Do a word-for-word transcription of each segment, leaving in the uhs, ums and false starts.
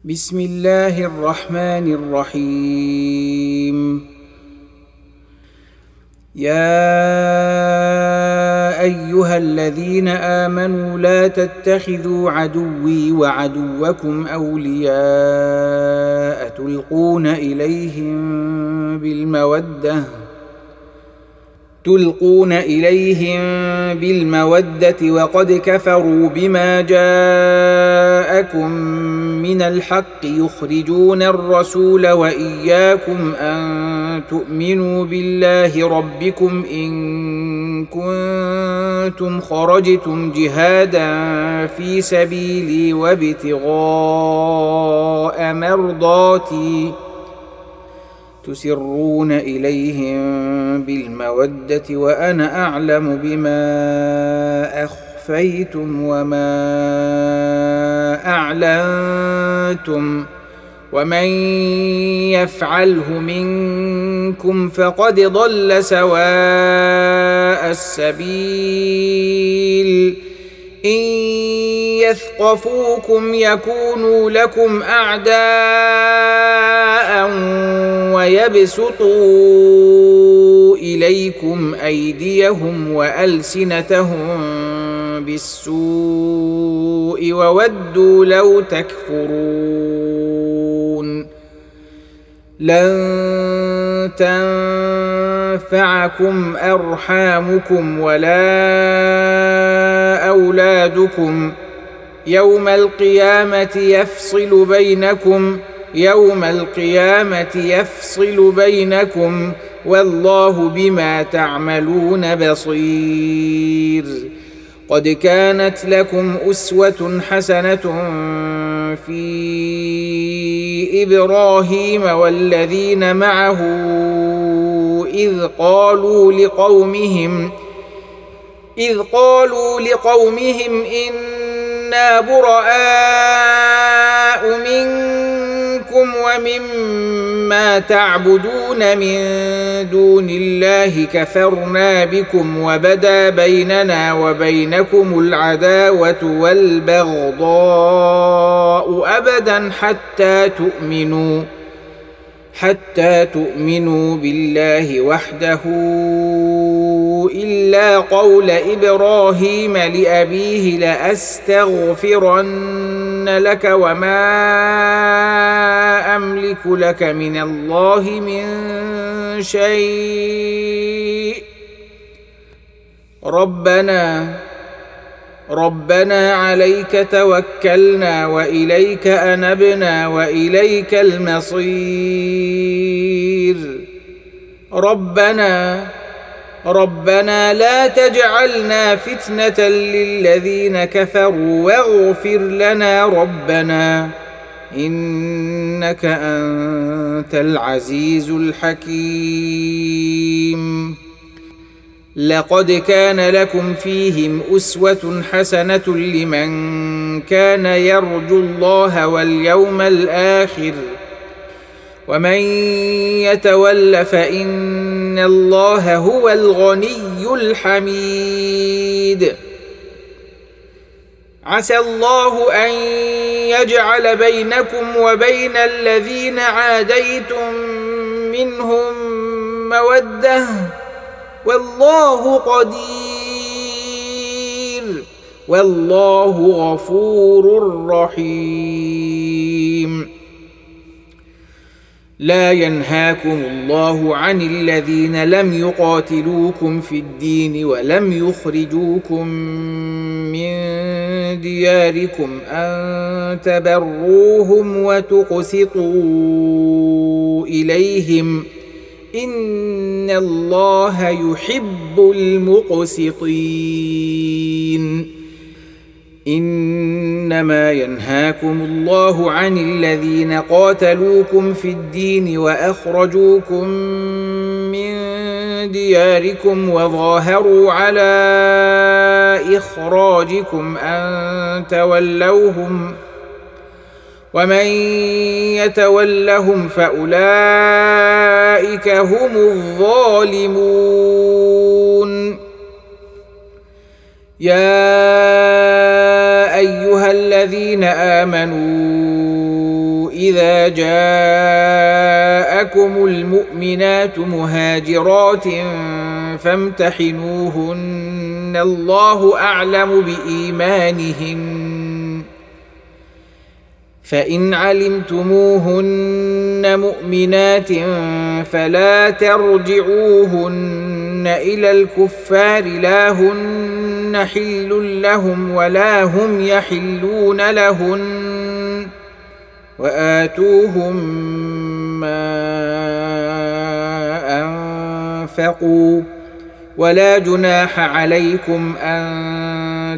بسم الله الرحمن الرحيم. يا أيها الذين آمنوا لا تتخذوا عدوي وعدوكم أولياء تلقون إليهم بالمودة تلقون إليهم بالمودة وقد كفروا بما جاءكم من الحق يخرجون الرسول وإياكم أن تؤمنوا بالله ربكم إن كنتم خرجتم جهادا في سبيلي وابتغاء مرضاتي تسرون إليهم بالمودة وأنا أعلم بما أخفيتم وما أعلنتم ومن يفعله منكم فقد ضل سواء السبيل. إن يثقفوكم يكونوا لكم أعداء ويبسطوا إليكم أيديهم وألسنتهم بالسوء وودوا لو تكفرون. لن تنفعكم أرحامكم ولا أولادكم يوم القيامة يفصل بينكم يوم القيامة يفصل بينكم والله بما تعملون بصير. قد كانت لكم أسوة حسنة في إبراهيم والذين معه إذ قالوا لقومهم إذ قالوا لقومهم إنا براء منكم ومما تعبدون من دون الله كفرنا بكم وبدا بيننا وبينكم العداوة والبغضاء أبدا حتى تؤمنوا حتى تؤمنوا بالله وحده إلا قول إبراهيم لأبيه لأستغفرن لك وما أملك لك من الله من شيء ربنا ربنا عليك توكلنا وإليك أنبنا وإليك المصير. ربنا ربنا لا تجعلنا فتنة للذين كفروا واغفر لنا ربنا إنك أنت العزيز الحكيم. لقد كان لكم فيهم أسوة حسنة لمن كان يرجو الله واليوم الآخر ومن يتول فإن الله هو الغني الحميد. عسى الله أن يجعل بينكم وبين الذين عاديتم منهم مودة والله قدير والله غفور رحيم. لا ينهاكم الله عن الذين لم يقاتلوكم في الدين ولم يخرجوكم من دياركم أن تبروهم وتقسطوا إليهم إن الله يحب المقسطين. إنما ينهاكم الله عن الذين قاتلوكم في الدين وأخرجوكم من دياركم وظاهروا على إخراجكم أن تولوهم ومن يتولهم فأولئك هم الظالمون. يا ايها الذين امنوا اذا جاءكم المؤمنات مهاجرات فامتحنوهن الله اعلم بايمانهن فإن علمتموهن مؤمنات فلا ترجعوهن إلى الكفار لا هن حل لهم ولا هم يحلون لهن وآتوهم ما أنفقوا ولا جناح عليكم أن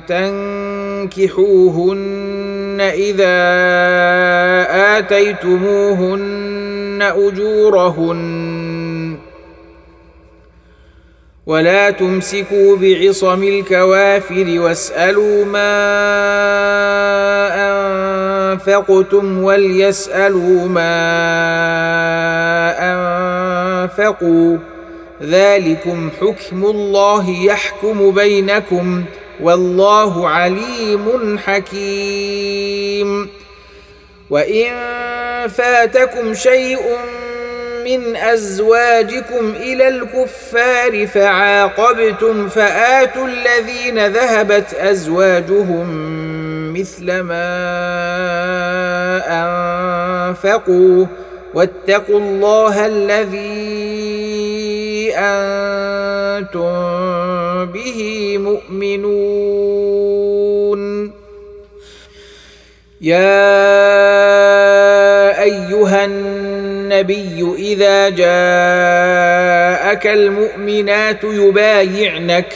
تنكحوهن إذا آتيتموهن أجورهن ولا تمسكوا بعصم الكوافر واسألوا ما أنفقتم وليسألوا ما أنفقوا ذلكم حكم الله يحكم بينكم والله عليم حكيم وإن فاتكم شيء من أزواجكم إلى الكفار فعاقبتم فآتوا الذين ذهبت أزواجهم مثل ما أنفقوا واتقوا الله الذي أنتم به مؤمنون يا أيها النبي إذا جاءك المؤمنات يبايعنك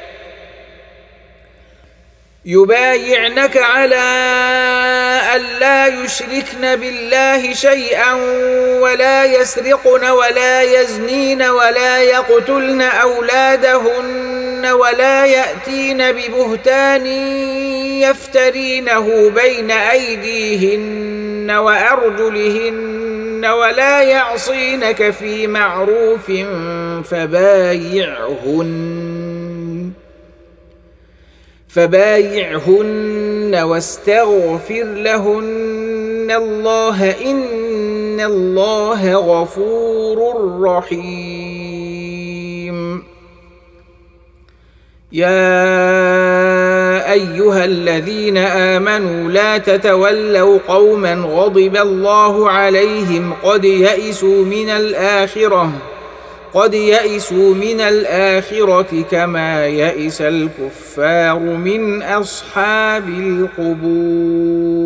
يبايعنك على ألا يشركن بالله شيئا ولا يسرقن ولا يزنين ولا يقتلن أولادهن ولا يأتين ببهتان يفترينه بين أيديهن وأرجلهن ولا يعصينك في معروف فبايعهن فبايعهن واستغفر لهن الله إن الله غفور رحيم يا أيها الذين آمنوا لا تتولوا قوما غضب الله عليهم قد يئسوا من الآخرة قد يئسوا من الآخرة كما يئس الكفار من أصحاب القبور